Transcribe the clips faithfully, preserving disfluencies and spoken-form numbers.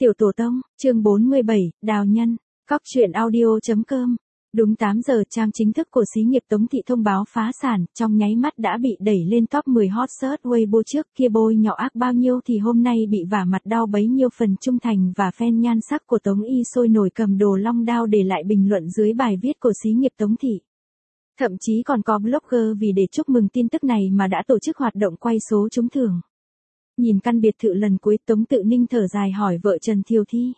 Tiểu Tổ Tông, chương bốn mươi bảy, Đào Nhân, Cóc truyện audio.com. Đúng tám giờ trang chính thức của xí nghiệp Tống Thị thông báo phá sản, trong nháy mắt đã bị đẩy lên top mười hot search Weibo trước kia bôi nhỏ ác bao nhiêu thì hôm nay bị vả mặt đau bấy nhiêu phần trung thành và fan nhan sắc của Tống Y sôi nổi cầm đồ long đao để lại bình luận dưới bài viết của xí nghiệp Tống Thị. Thậm chí còn có blogger vì để chúc mừng tin tức này mà đã tổ chức hoạt động quay số trúng thưởng. Nhìn căn biệt thự lần cuối, Tống Tự Ninh thở dài hỏi vợ Trần Thiều Thi.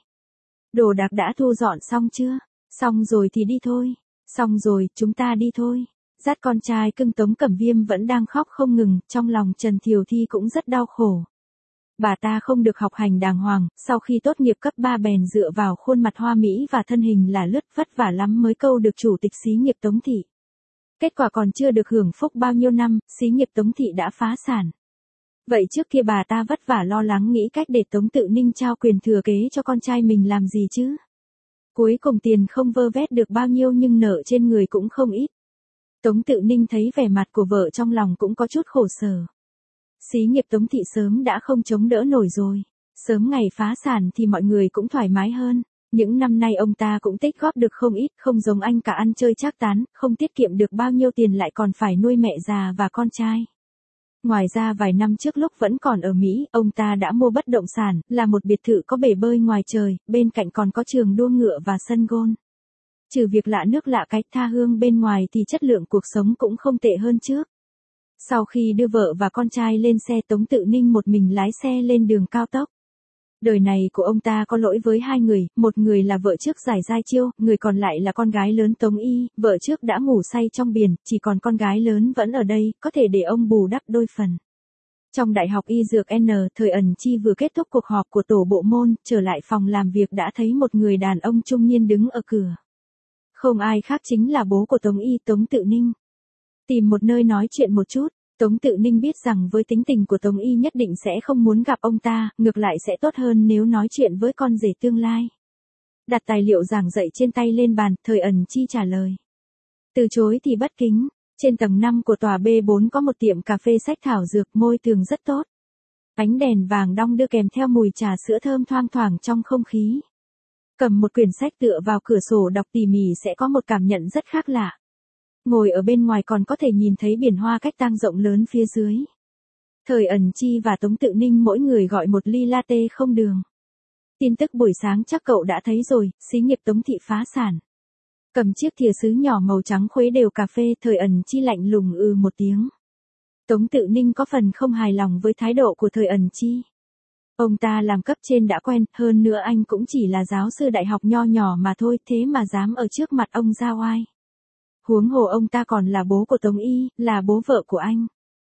Đồ đạc đã thu dọn xong chưa? Xong rồi thì đi thôi. Xong rồi, chúng ta đi thôi. Dắt con trai cưng Tống Cẩm Viêm vẫn đang khóc không ngừng, trong lòng Trần Thiều Thi cũng rất đau khổ. Bà ta không được học hành đàng hoàng, sau khi tốt nghiệp cấp ba bèn dựa vào khuôn mặt hoa mỹ và thân hình là lướt vất vả lắm mới câu được chủ tịch xí nghiệp Tống Thị. Kết quả còn chưa được hưởng phúc bao nhiêu năm, xí nghiệp Tống Thị đã phá sản. Vậy trước kia bà ta vất vả lo lắng nghĩ cách để Tống Tự Ninh trao quyền thừa kế cho con trai mình làm gì chứ? Cuối cùng tiền không vơ vét được bao nhiêu nhưng nợ trên người cũng không ít. Tống Tự Ninh thấy vẻ mặt của vợ trong lòng cũng có chút khổ sở. Xí nghiệp Tống Thị sớm đã không chống đỡ nổi rồi. Sớm ngày phá sản thì mọi người cũng thoải mái hơn. Những năm nay ông ta cũng tích góp được không ít, không giống anh cả ăn chơi trác tán, không tiết kiệm được bao nhiêu tiền lại còn phải nuôi mẹ già và con trai. Ngoài ra vài năm trước lúc vẫn còn ở Mỹ, ông ta đã mua bất động sản, là một biệt thự có bể bơi ngoài trời, bên cạnh còn có trường đua ngựa và sân golf. Trừ việc lạ nước lạ cái tha hương bên ngoài thì chất lượng cuộc sống cũng không tệ hơn trước. Sau khi đưa vợ và con trai lên xe, Tống Tự Ninh một mình lái xe lên đường cao tốc. Đời này của ông ta có lỗi với hai người, một người là vợ trước Giải Giai Chiêu, người còn lại là con gái lớn Tống Y, vợ trước đã ngủ say trong biển, chỉ còn con gái lớn vẫn ở đây, có thể để ông bù đắp đôi phần. Trong Đại học Y Dược N, Thời Ẩn Chi vừa kết thúc cuộc họp của tổ bộ môn, trở lại phòng làm việc đã thấy một người đàn ông trung niên đứng ở cửa. Không ai khác chính là bố của Tống Y, Tống Tự Ninh. Tìm một nơi nói chuyện một chút. Tống Tự Ninh biết rằng với tính tình của Tống Y nhất định sẽ không muốn gặp ông ta, ngược lại sẽ tốt hơn nếu nói chuyện với con rể tương lai. Đặt tài liệu giảng dạy trên tay lên bàn, Thời Ẩn Chi trả lời. Từ chối thì bất kính. Trên tầng năm của tòa B bốn có một tiệm cà phê sách thảo dược, môi tường rất tốt. Ánh đèn vàng đong đưa kèm theo mùi trà sữa thơm thoang thoảng trong không khí. Cầm một quyển sách tựa vào cửa sổ đọc tỉ mỉ sẽ có một cảm nhận rất khác lạ. Ngồi ở bên ngoài còn có thể nhìn thấy biển hoa cách tang rộng lớn phía dưới. Thời Ẩn Chi và Tống Tự Ninh mỗi người gọi một ly latte không đường. Tin tức buổi sáng chắc cậu đã thấy rồi, xí nghiệp Tống Thị phá sản. Cầm chiếc thìa sứ nhỏ màu trắng khuấy đều cà phê, Thời Ẩn Chi lạnh lùng ừ một tiếng. Tống Tự Ninh có phần không hài lòng với thái độ của Thời Ẩn Chi. Ông ta làm cấp trên đã quen, hơn nữa anh cũng chỉ là giáo sư đại học nho nhỏ mà thôi, thế mà dám ở trước mặt ông ra oai. Huống hồ ông ta còn là bố của Tống Y, là bố vợ của anh.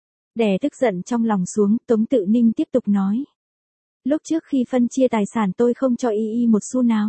Đè tức giận trong lòng xuống, Tống Tự Ninh tiếp tục nói. Lúc trước khi phân chia tài sản tôi không cho Y Y một xu nào.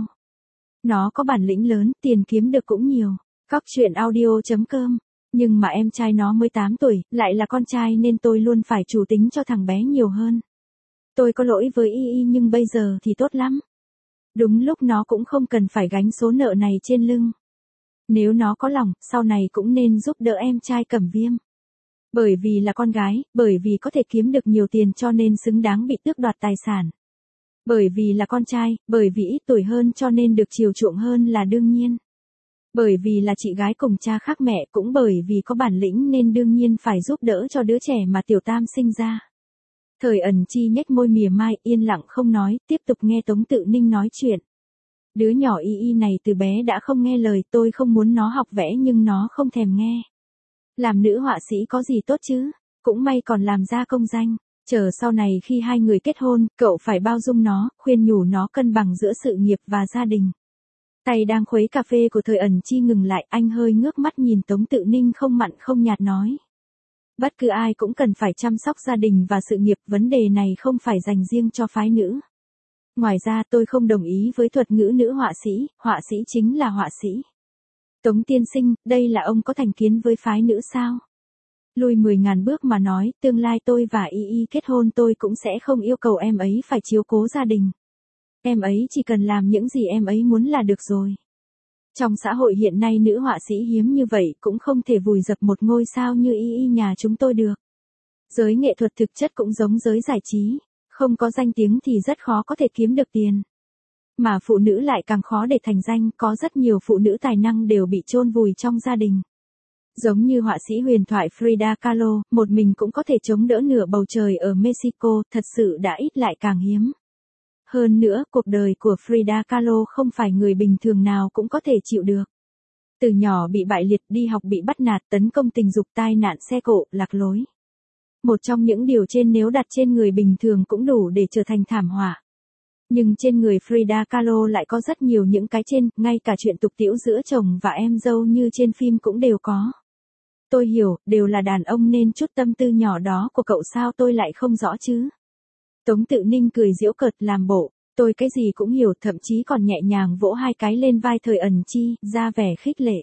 Nó có bản lĩnh lớn, tiền kiếm được cũng nhiều. Cóc truyện audio.com. Nhưng mà em trai nó mới tám tuổi, lại là con trai nên tôi luôn phải chủ tính cho thằng bé nhiều hơn. Tôi có lỗi với Y Y nhưng bây giờ thì tốt lắm. Đúng lúc nó cũng không cần phải gánh số nợ này trên lưng. Nếu nó có lòng, sau này cũng nên giúp đỡ em trai Cẩm Viêm. Bởi vì là con gái, bởi vì có thể kiếm được nhiều tiền cho nên xứng đáng bị tước đoạt tài sản. Bởi vì là con trai, bởi vì ít tuổi hơn cho nên được chiều chuộng hơn là đương nhiên. Bởi vì là chị gái cùng cha khác mẹ, cũng bởi vì có bản lĩnh nên đương nhiên phải giúp đỡ cho đứa trẻ mà Tiểu Tam sinh ra. Thời Ẩn Chi nhếch môi mỉa mai, yên lặng không nói, tiếp tục nghe Tống Tự Ninh nói chuyện. Đứa nhỏ Y Y này từ bé đã không nghe lời, tôi không muốn nó học vẽ nhưng nó không thèm nghe. Làm nữ họa sĩ có gì tốt chứ, cũng may còn làm ra công danh. Chờ sau này khi hai người kết hôn, cậu phải bao dung nó, khuyên nhủ nó cân bằng giữa sự nghiệp và gia đình. Tay đang khuấy cà phê của Thời Ẩn Chi ngừng lại, anh hơi ngước mắt nhìn Tống Tự Ninh không mặn không nhạt nói. Bất cứ ai cũng cần phải chăm sóc gia đình và sự nghiệp, vấn đề này không phải dành riêng cho phái nữ. Ngoài ra tôi không đồng ý với thuật ngữ nữ họa sĩ, họa sĩ chính là họa sĩ. Tống tiên sinh, đây là ông có thành kiến với phái nữ sao? Lùi mười ngàn bước mà nói, tương lai tôi và Y Y kết hôn tôi cũng sẽ không yêu cầu em ấy phải chiếu cố gia đình. Em ấy chỉ cần làm những gì em ấy muốn là được rồi. Trong xã hội hiện nay nữ họa sĩ hiếm như vậy cũng không thể vùi dập một ngôi sao như Y Y nhà chúng tôi được. Giới nghệ thuật thực chất cũng giống giới giải trí. Không có danh tiếng thì rất khó có thể kiếm được tiền. Mà phụ nữ lại càng khó để thành danh, có rất nhiều phụ nữ tài năng đều bị chôn vùi trong gia đình. Giống như họa sĩ huyền thoại Frida Kahlo, một mình cũng có thể chống đỡ nửa bầu trời ở Mexico, thật sự đã ít lại càng hiếm. Hơn nữa, cuộc đời của Frida Kahlo không phải người bình thường nào cũng có thể chịu được. Từ nhỏ bị bại liệt, đi học bị bắt nạt, tấn công tình dục, tai nạn xe cộ, lạc lối. Một trong những điều trên nếu đặt trên người bình thường cũng đủ để trở thành thảm họa. Nhưng trên người Frida Kahlo lại có rất nhiều những cái trên, ngay cả chuyện tục tĩu giữa chồng và em dâu như trên phim cũng đều có. Tôi hiểu, đều là đàn ông nên chút tâm tư nhỏ đó của cậu sao tôi lại không rõ chứ. Tống Tự Ninh cười giễu cợt làm bộ, tôi cái gì cũng hiểu, thậm chí còn nhẹ nhàng vỗ hai cái lên vai Thời Ẩn Chi, ra vẻ khích lệ.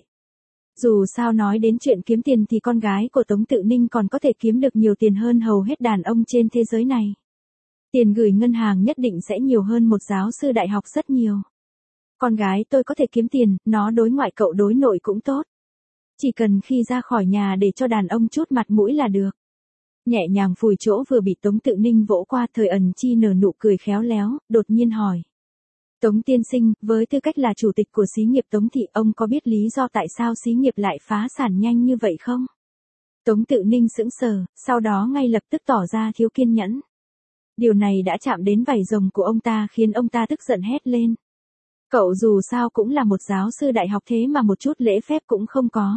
Dù sao nói đến chuyện kiếm tiền thì con gái của Tống Tự Ninh còn có thể kiếm được nhiều tiền hơn hầu hết đàn ông trên thế giới này. Tiền gửi ngân hàng nhất định sẽ nhiều hơn một giáo sư đại học rất nhiều. Con gái tôi có thể kiếm tiền, nó đối ngoại cậu đối nội cũng tốt. Chỉ cần khi ra khỏi nhà để cho đàn ông chút mặt mũi là được. Nhẹ nhàng phủi chỗ vừa bị Tống Tự Ninh vỗ qua, Thời Ẩn Chi nở nụ cười khéo léo, đột nhiên hỏi. Tống tiên sinh, với tư cách là chủ tịch của xí nghiệp Tống Thị, ông có biết lý do tại sao xí nghiệp lại phá sản nhanh như vậy không? Tống Tự Ninh sững sờ, sau đó ngay lập tức tỏ ra thiếu kiên nhẫn. Điều này đã chạm đến vảy rồng của ông ta khiến ông ta tức giận hét lên. Cậu dù sao cũng là một giáo sư đại học thế mà một chút lễ phép cũng không có.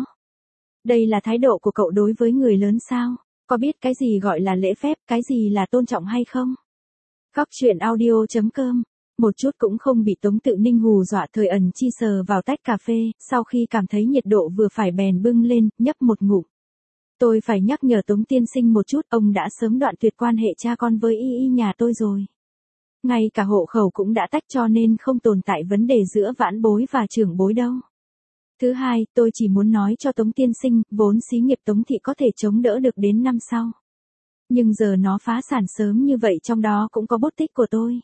Đây là thái độ của cậu đối với người lớn sao? Có biết cái gì gọi là lễ phép, cái gì là tôn trọng hay không? Góc truyện audio chấm com. Một chút cũng không bị Tống Tự Ninh hù dọa, Thời Ẩn Chi sờ vào tách cà phê, sau khi cảm thấy nhiệt độ vừa phải bèn bưng lên, nhấp một ngụm. Tôi phải nhắc nhở Tống tiên sinh một chút, ông đã sớm đoạn tuyệt quan hệ cha con với y y nhà tôi rồi. Ngay cả hộ khẩu cũng đã tách cho nên không tồn tại vấn đề giữa vãn bối và trưởng bối đâu. Thứ hai, tôi chỉ muốn nói cho Tống tiên sinh, vốn xí nghiệp Tống Thị có thể chống đỡ được đến năm sau. Nhưng giờ nó phá sản sớm như vậy trong đó cũng có bút tích của tôi.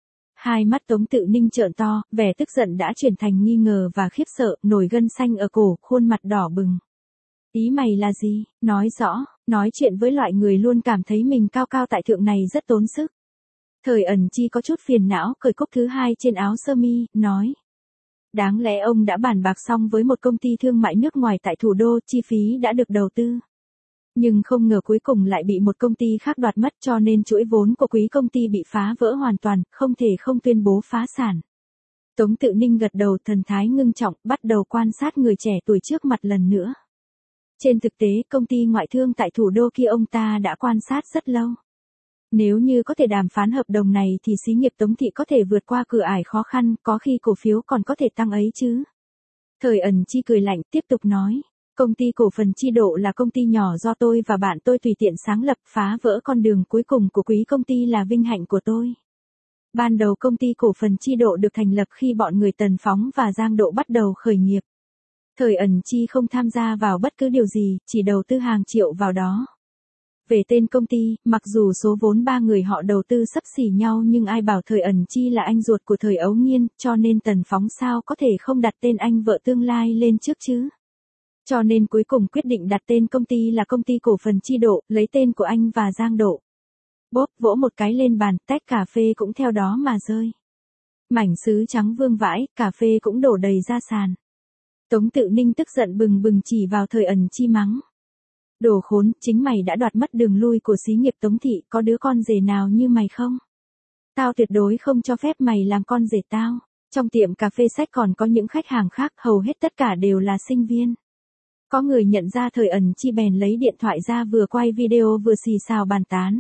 Hai mắt Tống Tự Ninh trợn to, vẻ tức giận đã chuyển thành nghi ngờ và khiếp sợ, nổi gân xanh ở cổ, khuôn mặt đỏ bừng. Ý mày là gì? Nói rõ, nói chuyện với loại người luôn cảm thấy mình cao cao tại thượng này rất tốn sức. Thời Ẩn Chi có chút phiền não, cởi cúc thứ hai trên áo sơ mi, nói. Đáng lẽ ông đã bàn bạc xong với một công ty thương mại nước ngoài tại thủ đô, chi phí đã được đầu tư. Nhưng không ngờ cuối cùng lại bị một công ty khác đoạt mất cho nên chuỗi vốn của quý công ty bị phá vỡ hoàn toàn, không thể không tuyên bố phá sản. Tống Tự Ninh gật đầu, thần thái ngưng trọng, bắt đầu quan sát người trẻ tuổi trước mặt lần nữa. Trên thực tế, công ty ngoại thương tại thủ đô kia ông ta đã quan sát rất lâu. Nếu như có thể đàm phán hợp đồng này thì xí nghiệp Tống Thị có thể vượt qua cửa ải khó khăn, có khi cổ phiếu còn có thể tăng ấy chứ. Thời Ẩn Chi cười lạnh, tiếp tục nói. Công ty cổ phần Chi Độ là công ty nhỏ do tôi và bạn tôi tùy tiện sáng lập, phá vỡ con đường cuối cùng của quý công ty là vinh hạnh của tôi. Ban đầu công ty cổ phần Chi Độ được thành lập khi bọn người Tần Phóng và Giang Độ bắt đầu khởi nghiệp. Thời Ẩn Chi không tham gia vào bất cứ điều gì, chỉ đầu tư hàng triệu vào đó. Về tên công ty, mặc dù số vốn ba người họ đầu tư xấp xỉ nhau nhưng ai bảo Thời Ẩn Chi là anh ruột của Thời Ấu Nghiên, cho nên Tần Phóng sao có thể không đặt tên anh vợ tương lai lên trước chứ. Cho nên cuối cùng quyết định đặt tên công ty là công ty cổ phần Chi Độ, lấy tên của anh và Giang Độ. Bốp vỗ một cái lên bàn, tách cà phê cũng theo đó mà rơi. Mảnh sứ trắng vương vãi, cà phê cũng đổ đầy ra sàn. Tống Tự Ninh tức giận bừng bừng chỉ vào Thời Ẩn Chi mắng. Đồ khốn, chính mày đã đoạt mất đường lui của xí nghiệp Tống Thị, có đứa con rể nào như mày không? Tao tuyệt đối không cho phép mày làm con rể tao. Trong tiệm cà phê sách còn có những khách hàng khác, hầu hết tất cả đều là sinh viên. Có người nhận ra Thời Ẩn Chi bèn lấy điện thoại ra vừa quay video vừa xì xào bàn tán.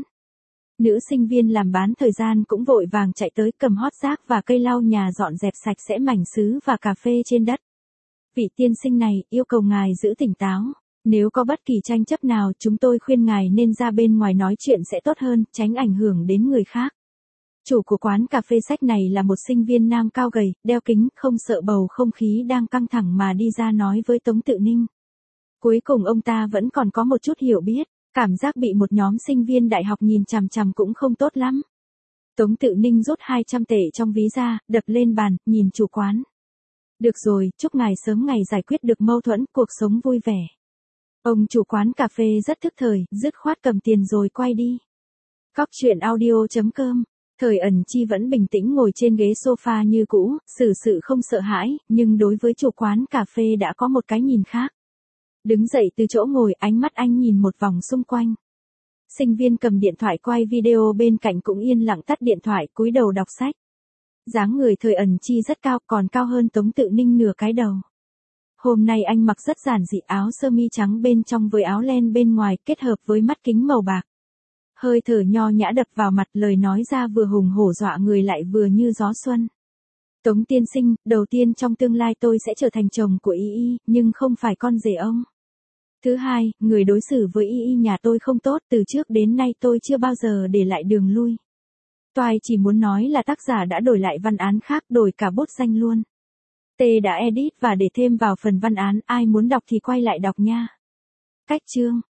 Nữ sinh viên làm bán thời gian cũng vội vàng chạy tới cầm hót rác và cây lau nhà dọn dẹp sạch sẽ mảnh sứ và cà phê trên đất. Vị tiên sinh này, yêu cầu ngài giữ tỉnh táo. Nếu có bất kỳ tranh chấp nào chúng tôi khuyên ngài nên ra bên ngoài nói chuyện sẽ tốt hơn, tránh ảnh hưởng đến người khác. Chủ của quán cà phê sách này là một sinh viên nam cao gầy, đeo kính, không sợ bầu không khí đang căng thẳng mà đi ra nói với Tống Tự Ninh. Cuối cùng ông ta vẫn còn có một chút hiểu biết, cảm giác bị một nhóm sinh viên đại học nhìn chằm chằm cũng không tốt lắm. Tống Tự Ninh rút hai trăm tệ trong ví ra, đập lên bàn, nhìn chủ quán. Được rồi, chúc ngài sớm ngày giải quyết được mâu thuẫn, cuộc sống vui vẻ. Ông chủ quán cà phê rất thức thời, dứt khoát cầm tiền rồi quay đi. Góc truyện audio chấm com Thời ẩn chi vẫn bình tĩnh ngồi trên ghế sofa như cũ, xử sự không sợ hãi, nhưng đối với chủ quán cà phê đã có một cái nhìn khác. Đứng dậy từ chỗ ngồi, ánh mắt anh nhìn một vòng xung quanh. Sinh viên cầm điện thoại quay video bên cạnh cũng yên lặng tắt điện thoại, cúi đầu đọc sách. Dáng người thời ẩn chi rất cao, còn cao hơn Tống Tự Ninh nửa cái đầu. Hôm nay anh mặc rất giản dị, áo sơ mi trắng bên trong với áo len bên ngoài kết hợp với mắt kính màu bạc. Hơi thở nho nhã đập vào mặt, lời nói ra vừa hùng hổ dọa người lại vừa như gió xuân. Tống tiên sinh, đầu tiên trong tương lai tôi sẽ trở thành chồng của Y Y, nhưng không phải con rể ông. Thứ hai, người đối xử với Y Y nhà tôi không tốt, từ trước đến nay tôi chưa bao giờ để lại đường lui. Toài chỉ muốn nói là tác giả đã đổi lại văn án khác, đổi cả bút danh luôn. T đã edit và để thêm vào phần văn án, ai muốn đọc thì quay lại đọc nha. Cách chương